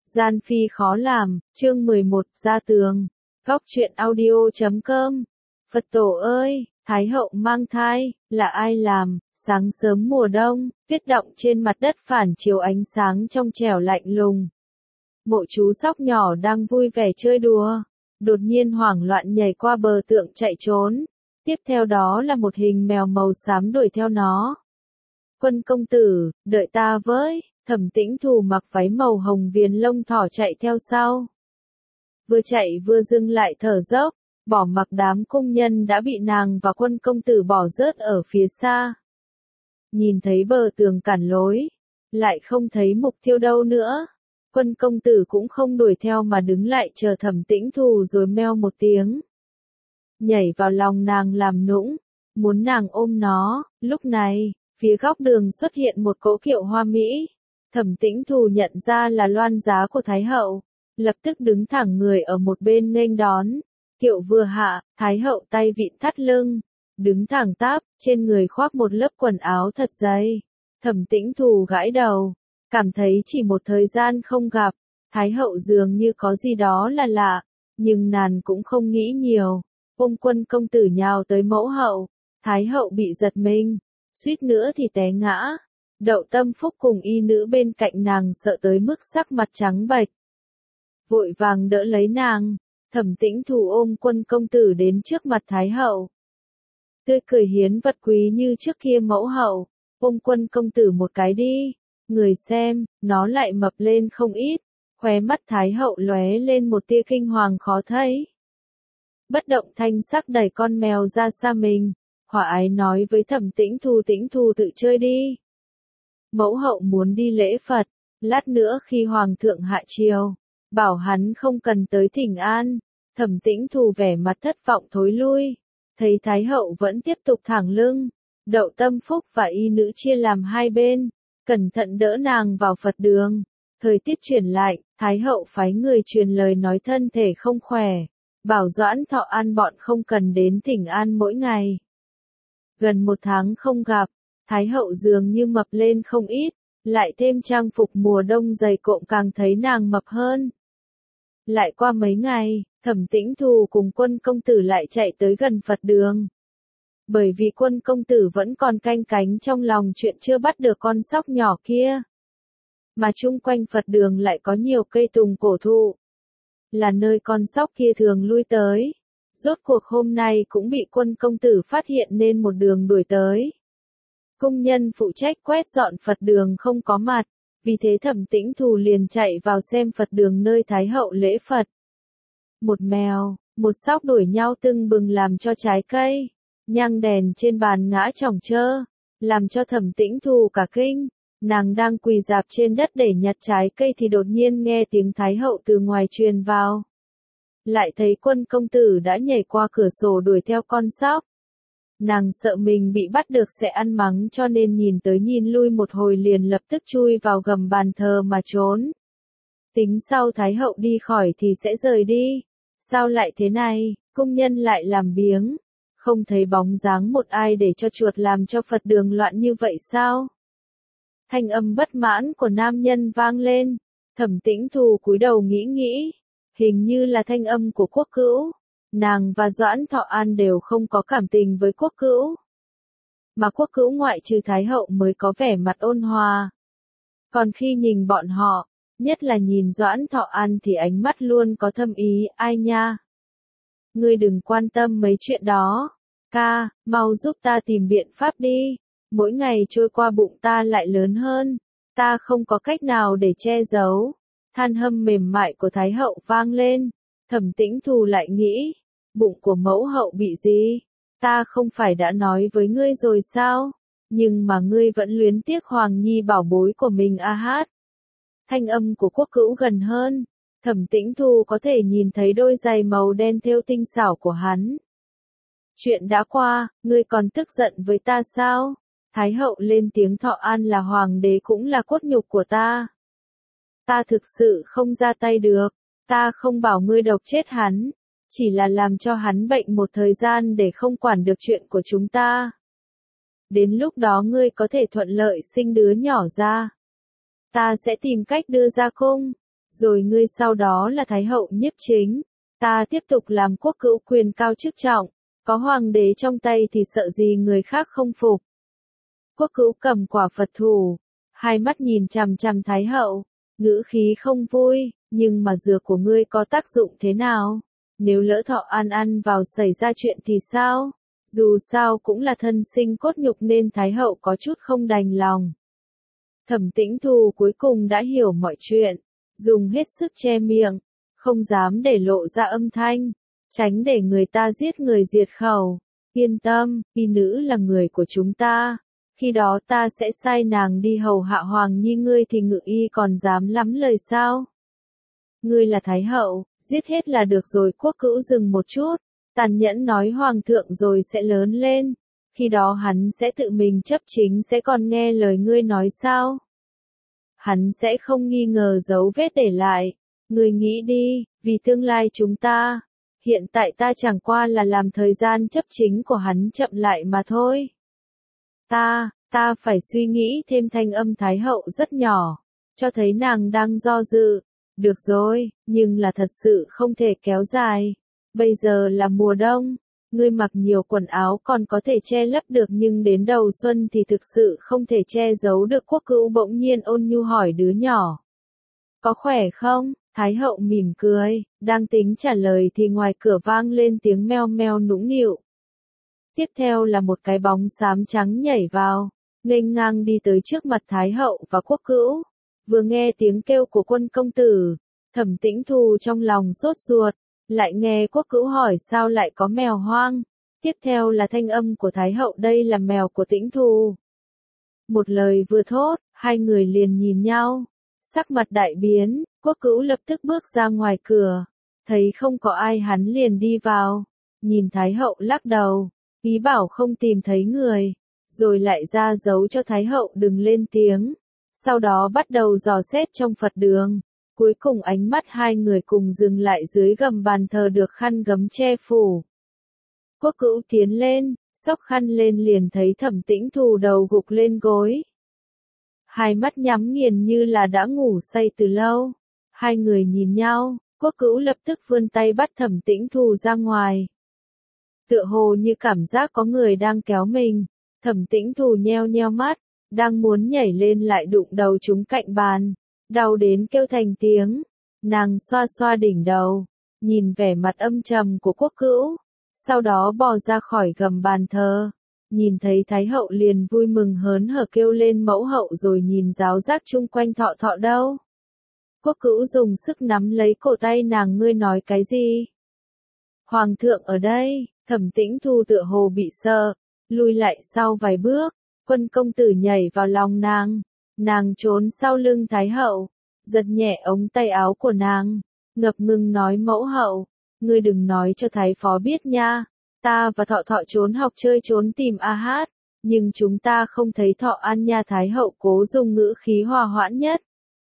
Gian phi khó làm, chương 11, ra tường. Góc truyện audio.com. Phật tổ ơi, Thái hậu mang thai, là ai làm? Sáng sớm mùa đông, tuyết đọng trên mặt đất phản chiếu ánh sáng trong trẻo lạnh lùng. Mộ chú sóc nhỏ đang vui vẻ chơi đùa, đột nhiên hoảng loạn nhảy qua bờ tượng chạy trốn. Tiếp theo đó là một hình mèo màu xám đuổi theo nó. Quân công tử, đợi ta với. Thẩm Tĩnh Thù mặc váy màu hồng viền lông thỏ chạy theo sau. Vừa chạy vừa dừng lại thở dốc, bỏ mặc đám cung nhân đã bị nàng và quân công tử bỏ rớt ở phía xa. Nhìn thấy bờ tường cản lối, lại không thấy mục tiêu đâu nữa. Quân công tử cũng không đuổi theo mà đứng lại chờ Thẩm Tĩnh Thù rồi meo một tiếng. Nhảy vào lòng nàng làm nũng, muốn nàng ôm nó. Lúc này, phía góc đường xuất hiện một cỗ kiệu hoa mỹ. Thẩm Tĩnh Thù nhận ra là loan giá của Thái hậu, lập tức đứng thẳng người ở một bên nghênh đón. Kiệu vừa hạ, Thái hậu tay vịn thắt lưng, đứng thẳng tắp, trên người khoác một lớp quần áo thật dày. Thẩm Tĩnh Thù gãi đầu, cảm thấy chỉ một thời gian không gặp, Thái hậu dường như có gì đó là lạ, nhưng nàng cũng không nghĩ nhiều. Ôm quân công tử nhào tới mẫu hậu, Thái hậu bị giật mình, suýt nữa thì té ngã. Đậu Tâm Phúc cùng y nữ bên cạnh nàng sợ tới mức sắc mặt trắng bệch, vội vàng đỡ lấy nàng. Thẩm Tĩnh Thù ôm quân công tử đến trước mặt Thái hậu, tươi cười hiến vật quý như trước kia. Mẫu hậu, ôm quân công tử một cái đi, người xem, nó lại mập lên không ít. Khóe mắt Thái hậu lóe lên một tia kinh hoàng khó thấy. Bất động thanh sắc đẩy con mèo ra xa mình, hòa ái nói với Thẩm Tĩnh Thù tự chơi đi. Mẫu hậu muốn đi lễ Phật, lát nữa khi Hoàng thượng hạ triều, bảo hắn không cần tới thỉnh an. Thẩm Tĩnh Thù vẻ mặt thất vọng thối lui, thấy Thái hậu vẫn tiếp tục thẳng lưng. Đậu Tâm Phúc và y nữ chia làm hai bên, cẩn thận đỡ nàng vào Phật đường. Thời tiết chuyển lạnh, Thái hậu phái người truyền lời nói thân thể không khỏe, bảo Doãn Thọ An bọn không cần đến thỉnh an mỗi ngày. Gần một tháng không gặp, Thái hậu dường như mập lên không ít, lại thêm trang phục mùa đông dày cộm càng thấy nàng mập hơn. Lại qua mấy ngày, Thẩm Tĩnh Thù cùng quân công tử lại chạy tới gần Phật đường. Bởi vì quân công tử vẫn còn canh cánh trong lòng chuyện chưa bắt được con sóc nhỏ kia. Mà chung quanh Phật đường lại có nhiều cây tùng cổ thụ, là nơi con sóc kia thường lui tới. Rốt cuộc hôm nay cũng bị quân công tử phát hiện nên một đường đuổi tới. Công nhân phụ trách quét dọn Phật đường không có mặt, vì thế Thẩm Tĩnh Thù liền chạy vào xem Phật đường nơi Thái hậu lễ Phật. Một mèo, một sóc đuổi nhau tưng bừng làm cho trái cây, nhang đèn trên bàn ngã chỏng trơ, làm cho Thẩm Tĩnh Thù cả kinh. Nàng đang quỳ rạp trên đất để nhặt trái cây thì đột nhiên nghe tiếng Thái hậu từ ngoài truyền vào. Lại thấy quân công tử đã nhảy qua cửa sổ đuổi theo con sóc. Nàng sợ mình bị bắt được sẽ ăn mắng cho nên nhìn tới nhìn lui một hồi liền lập tức chui vào gầm bàn thờ mà trốn. Tính sau Thái hậu đi khỏi thì sẽ rời đi. Sao lại thế này, công nhân lại làm biếng, không thấy bóng dáng một ai để cho chuột làm cho Phật đường loạn như vậy sao? Thanh âm bất mãn của nam nhân vang lên, Thẩm Tĩnh Thù cúi đầu nghĩ, hình như là thanh âm của Quốc Cữu. Nàng và Doãn Thọ An đều không có cảm tình với Quốc Cữu, mà Quốc Cữu ngoại trừ Thái hậu mới có vẻ mặt ôn hòa. Còn khi nhìn bọn họ, nhất là nhìn Doãn Thọ An thì ánh mắt luôn có thâm ý. Ai nha? Ngươi đừng quan tâm mấy chuyện đó. Ca, mau giúp ta tìm biện pháp đi. Mỗi ngày trôi qua bụng ta lại lớn hơn. Ta không có cách nào để che giấu. Than hâm mềm mại của Thái hậu vang lên. Thẩm Tĩnh Thù lại nghĩ, bụng của mẫu hậu bị gì? Ta không phải đã nói với ngươi rồi sao? Nhưng mà ngươi vẫn luyến tiếc Hoàng Nhi bảo bối của mình a hát. Thanh âm của Quốc Cữu gần hơn, Thẩm Tĩnh Thù có thể nhìn thấy đôi giày màu đen thêu tinh xảo của hắn. Chuyện đã qua, ngươi còn tức giận với ta sao? Thái hậu lên tiếng. Thọ An là hoàng đế cũng là cốt nhục của ta. Ta thực sự không ra tay được. Ta không bảo ngươi độc chết hắn, chỉ là làm cho hắn bệnh một thời gian để không quản được chuyện của chúng ta. Đến lúc đó ngươi có thể thuận lợi sinh đứa nhỏ ra. Ta sẽ tìm cách đưa ra cung. rồi ngươi sau đó là Thái hậu nhiếp chính. Ta tiếp tục làm quốc cữu quyền cao chức trọng, có hoàng đế trong tay thì sợ gì người khác không phục. Quốc cữu cầm quả Phật thủ, hai mắt nhìn chằm chằm Thái hậu, ngữ khí không vui, nhưng mà dược của ngươi có tác dụng thế nào? Nếu lỡ Thọ An ăn vào xảy ra chuyện thì sao? Dù sao cũng là thân sinh cốt nhục nên Thái hậu có chút không đành lòng. Thẩm Tĩnh Thù cuối cùng đã hiểu mọi chuyện, dùng hết sức che miệng, không dám để lộ ra âm thanh, tránh để người ta giết người diệt khẩu. Yên tâm, y nữ là người của chúng ta, khi đó ta sẽ sai nàng đi hầu hạ hoàng nhi ngươi thì ngự y còn dám lắm lời sao? Ngươi là Thái hậu, giết hết là được rồi. Quốc cữu dừng một chút, tàn nhẫn nói hoàng thượng rồi sẽ lớn lên, khi đó hắn sẽ tự mình chấp chính sẽ còn nghe lời ngươi nói sao? Hắn sẽ không nghi ngờ dấu vết để lại, ngươi nghĩ đi, vì tương lai chúng ta, hiện tại ta chẳng qua là làm thời gian chấp chính của hắn chậm lại mà thôi. Ta phải suy nghĩ thêm. Thanh âm Thái hậu rất nhỏ, cho thấy nàng đang do dự. Được rồi, nhưng là thật sự không thể kéo dài. Bây giờ là mùa đông, ngươi mặc nhiều quần áo còn có thể che lấp được nhưng đến đầu xuân thì thực sự không thể che giấu được. Quốc cữu bỗng nhiên ôn nhu hỏi đứa nhỏ. Có khỏe không? Thái hậu mỉm cười, đang tính trả lời thì ngoài cửa vang lên tiếng meo meo nũng nịu. Tiếp theo là một cái bóng xám trắng nhảy vào, nghênh ngang đi tới trước mặt Thái hậu và quốc cữu. Vừa nghe tiếng kêu của Quân công tử, Thẩm Tĩnh Thù trong lòng sốt ruột, lại nghe quốc cữu hỏi sao lại có mèo hoang. Tiếp theo là thanh âm của Thái hậu, đây là mèo của Tĩnh Thù. Một lời vừa thốt, hai người liền nhìn nhau, sắc mặt đại biến. Quốc cữu lập tức bước ra ngoài cửa, thấy không có ai hắn liền đi vào, nhìn Thái hậu lắc đầu, ý bảo không tìm thấy người, rồi lại ra dấu cho Thái hậu đừng lên tiếng. Sau đó bắt đầu dò xét trong Phật đường, cuối cùng ánh mắt hai người cùng dừng lại dưới gầm bàn thờ được khăn gấm che phủ. Quốc cữu tiến lên, xốc khăn lên liền thấy Thẩm Tĩnh Thù đầu gục lên gối. Hai mắt nhắm nghiền như là đã ngủ say từ lâu. Hai người nhìn nhau, quốc cữu lập tức vươn tay bắt Thẩm Tĩnh Thù ra ngoài. Tựa hồ như cảm giác có người đang kéo mình, Thẩm Tĩnh Thù nheo nheo mắt, đang muốn nhảy lên lại đụng đầu trúng cạnh bàn, đau đến kêu thành tiếng. Nàng xoa xoa đỉnh đầu, nhìn vẻ mặt âm trầm của quốc cữu, sau đó bò ra khỏi gầm bàn thờ. Nhìn thấy Thái hậu liền vui mừng hớn hở kêu lên mẫu hậu, rồi nhìn giáo giác chung quanh. Thọ Thọ đâu? Quốc cữu dùng sức nắm lấy cổ tay nàng, ngươi nói cái gì? Hoàng thượng ở đây. Thẩm Tĩnh Thù tựa hồ bị sợ, lùi lại sau vài bước. Quân công tử nhảy vào lòng nàng trốn sau lưng Thái hậu, giật nhẹ ống tay áo của nàng, ngập ngừng nói mẫu hậu, ngươi đừng nói cho Thái phó biết nha, ta và Thọ Thọ trốn học chơi trốn tìm A Hát, nhưng chúng ta không thấy Thọ An nha. Thái hậu cố dùng ngữ khí hòa hoãn nhất,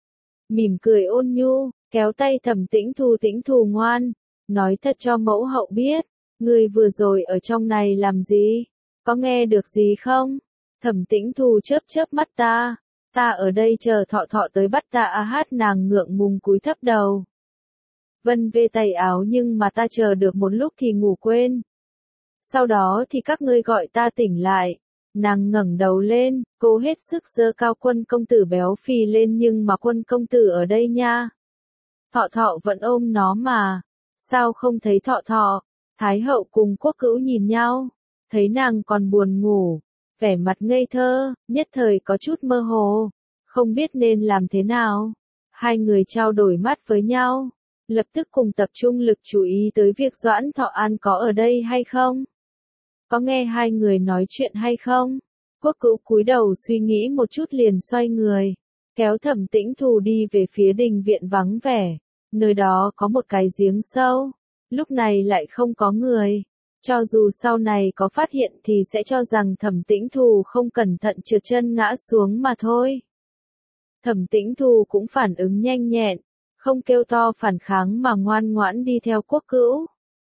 mỉm cười ôn nhu, kéo tay Thẩm Tĩnh Thù. Tĩnh Thù ngoan, nói thật cho mẫu hậu biết, ngươi vừa rồi ở trong này làm gì, có nghe được gì không? Thẩm Tĩnh Thù chớp chớp mắt, ta ở đây chờ Thọ Thọ tới bắt ta. A Hát nàng ngượng ngùng cúi thấp đầu, vân vê tay áo, nhưng mà ta chờ được một lúc thì ngủ quên. Sau đó thì các ngươi gọi ta tỉnh lại. Nàng ngẩng đầu lên, cố hết sức giơ cao Quân công tử béo phì lên, nhưng mà Quân công tử ở đây nha. Thọ Thọ vẫn ôm nó mà, sao không thấy Thọ Thọ? Thái hậu cùng quốc cữu nhìn nhau, thấy nàng còn buồn ngủ, vẻ mặt ngây thơ, nhất thời có chút mơ hồ, không biết nên làm thế nào. Hai người trao đổi mắt với nhau, lập tức cùng tập trung lực chú ý tới việc Doãn Thọ An có ở đây hay không. Có nghe hai người nói chuyện hay không? Quốc cữu cúi đầu suy nghĩ một chút liền xoay người, kéo Thẩm Tĩnh Thù đi về phía đình viện vắng vẻ, nơi đó có một cái giếng sâu, lúc này lại không có người. Cho dù sau này có phát hiện thì sẽ cho rằng Thẩm Tĩnh Thù không cẩn thận trượt chân ngã xuống mà thôi. Thẩm Tĩnh Thù cũng phản ứng nhanh nhẹn, không kêu to phản kháng mà ngoan ngoãn đi theo quốc cữu.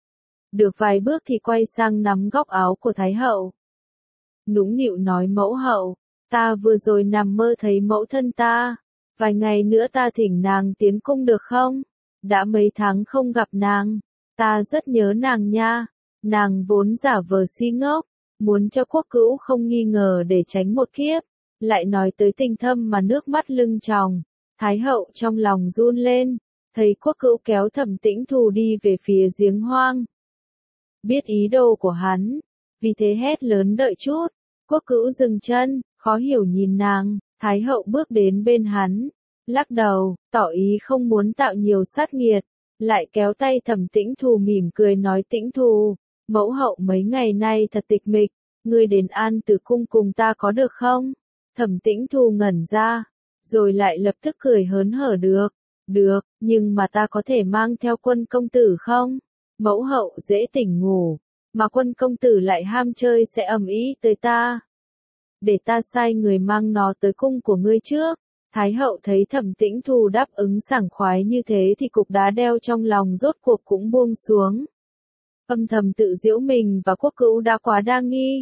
Được vài bước thì quay sang nắm góc áo của Thái hậu. Nũng nịu nói mẫu hậu, ta vừa rồi nằm mơ thấy mẫu thân ta, Vài ngày nữa ta thỉnh nàng tiến cung được không? Đã mấy tháng không gặp nàng, ta rất nhớ nàng nha. Nàng vốn giả vờ si ngốc, muốn cho Quốc Cữu không nghi ngờ để tránh một kiếp, lại nói tới tình thâm mà nước mắt lưng tròng. Thái hậu trong lòng run lên, thấy Quốc Cữu kéo Thẩm Tĩnh Thù đi về phía giếng hoang. Biết ý đồ của hắn, vì thế hét lớn đợi chút. Quốc Cữu dừng chân, khó hiểu nhìn nàng. Thái hậu bước đến bên hắn, lắc đầu, tỏ ý không muốn tạo nhiều sát nghiệt, lại kéo tay Thẩm Tĩnh Thù mỉm cười nói: Tĩnh Thù, mẫu hậu mấy ngày nay thật tịch mịch, ngươi đến An Từ cung cùng ta có được không? Thẩm Tĩnh Thù ngẩn ra, rồi lại lập tức cười hớn hở: được, nhưng mà ta có thể mang theo Quân công tử không? Mẫu hậu dễ tỉnh ngủ, mà Quân công tử lại ham chơi sẽ ầm ĩ tới ta. Để ta sai người mang nó tới cung của ngươi trước. Thái hậu thấy Thẩm Tĩnh Thù đáp ứng sảng khoái như thế thì cục đá đeo trong lòng rốt cuộc cũng buông xuống. Âm thầm tự giễu mình và Quốc Cữu đã quá đa nghi.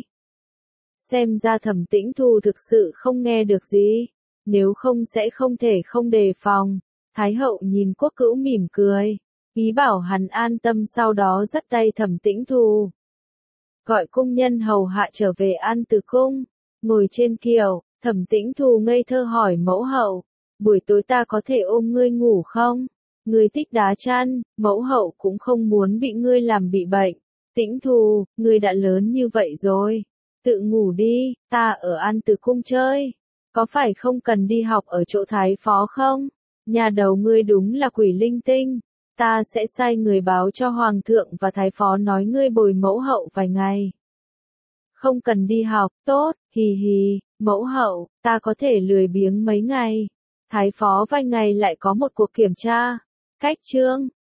Xem ra Thẩm Tĩnh Thù thực sự không nghe được gì, nếu không sẽ không thể không đề phòng. Thái hậu nhìn Quốc Cữu mỉm cười, ý bảo hắn an tâm, sau đó dắt tay Thẩm Tĩnh Thù. Gọi cung nhân hầu hạ trở về An Từ cung. Ngồi trên kiệu, Thẩm Tĩnh Thù ngây thơ hỏi mẫu hậu, buổi tối ta có thể ôm ngươi ngủ không? Ngươi thích đá chăn, mẫu hậu cũng không muốn bị ngươi làm bị bệnh. Tĩnh Thù, ngươi đã lớn như vậy rồi, tự ngủ đi, ta ở An Từ cung chơi. Có phải không cần đi học ở chỗ thái phó không? Nhà đầu ngươi đúng là quỷ linh tinh. Ta sẽ sai người báo cho hoàng thượng và thái phó nói ngươi bồi mẫu hậu vài ngày. Không cần đi học, tốt, hì hì, mẫu hậu, ta có thể lười biếng mấy ngày. Thái phó vài ngày lại có một cuộc kiểm tra. Cách chương